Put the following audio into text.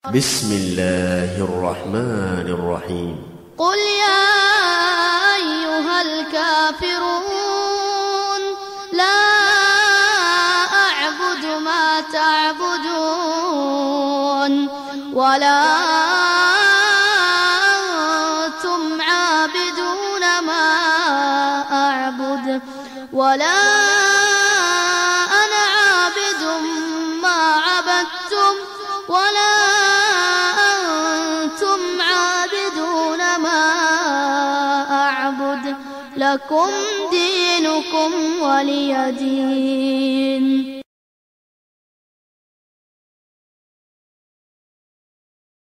بسم الله الرحمن الرحيم. قل يا أيها الكافرون لا أعبد ما تعبدون ولا أنتم عابدون ما أعبد ولا أنا عابد ما عبدتم ولا أنتم عابدون ما أعبد لكم دينكم ولي دين.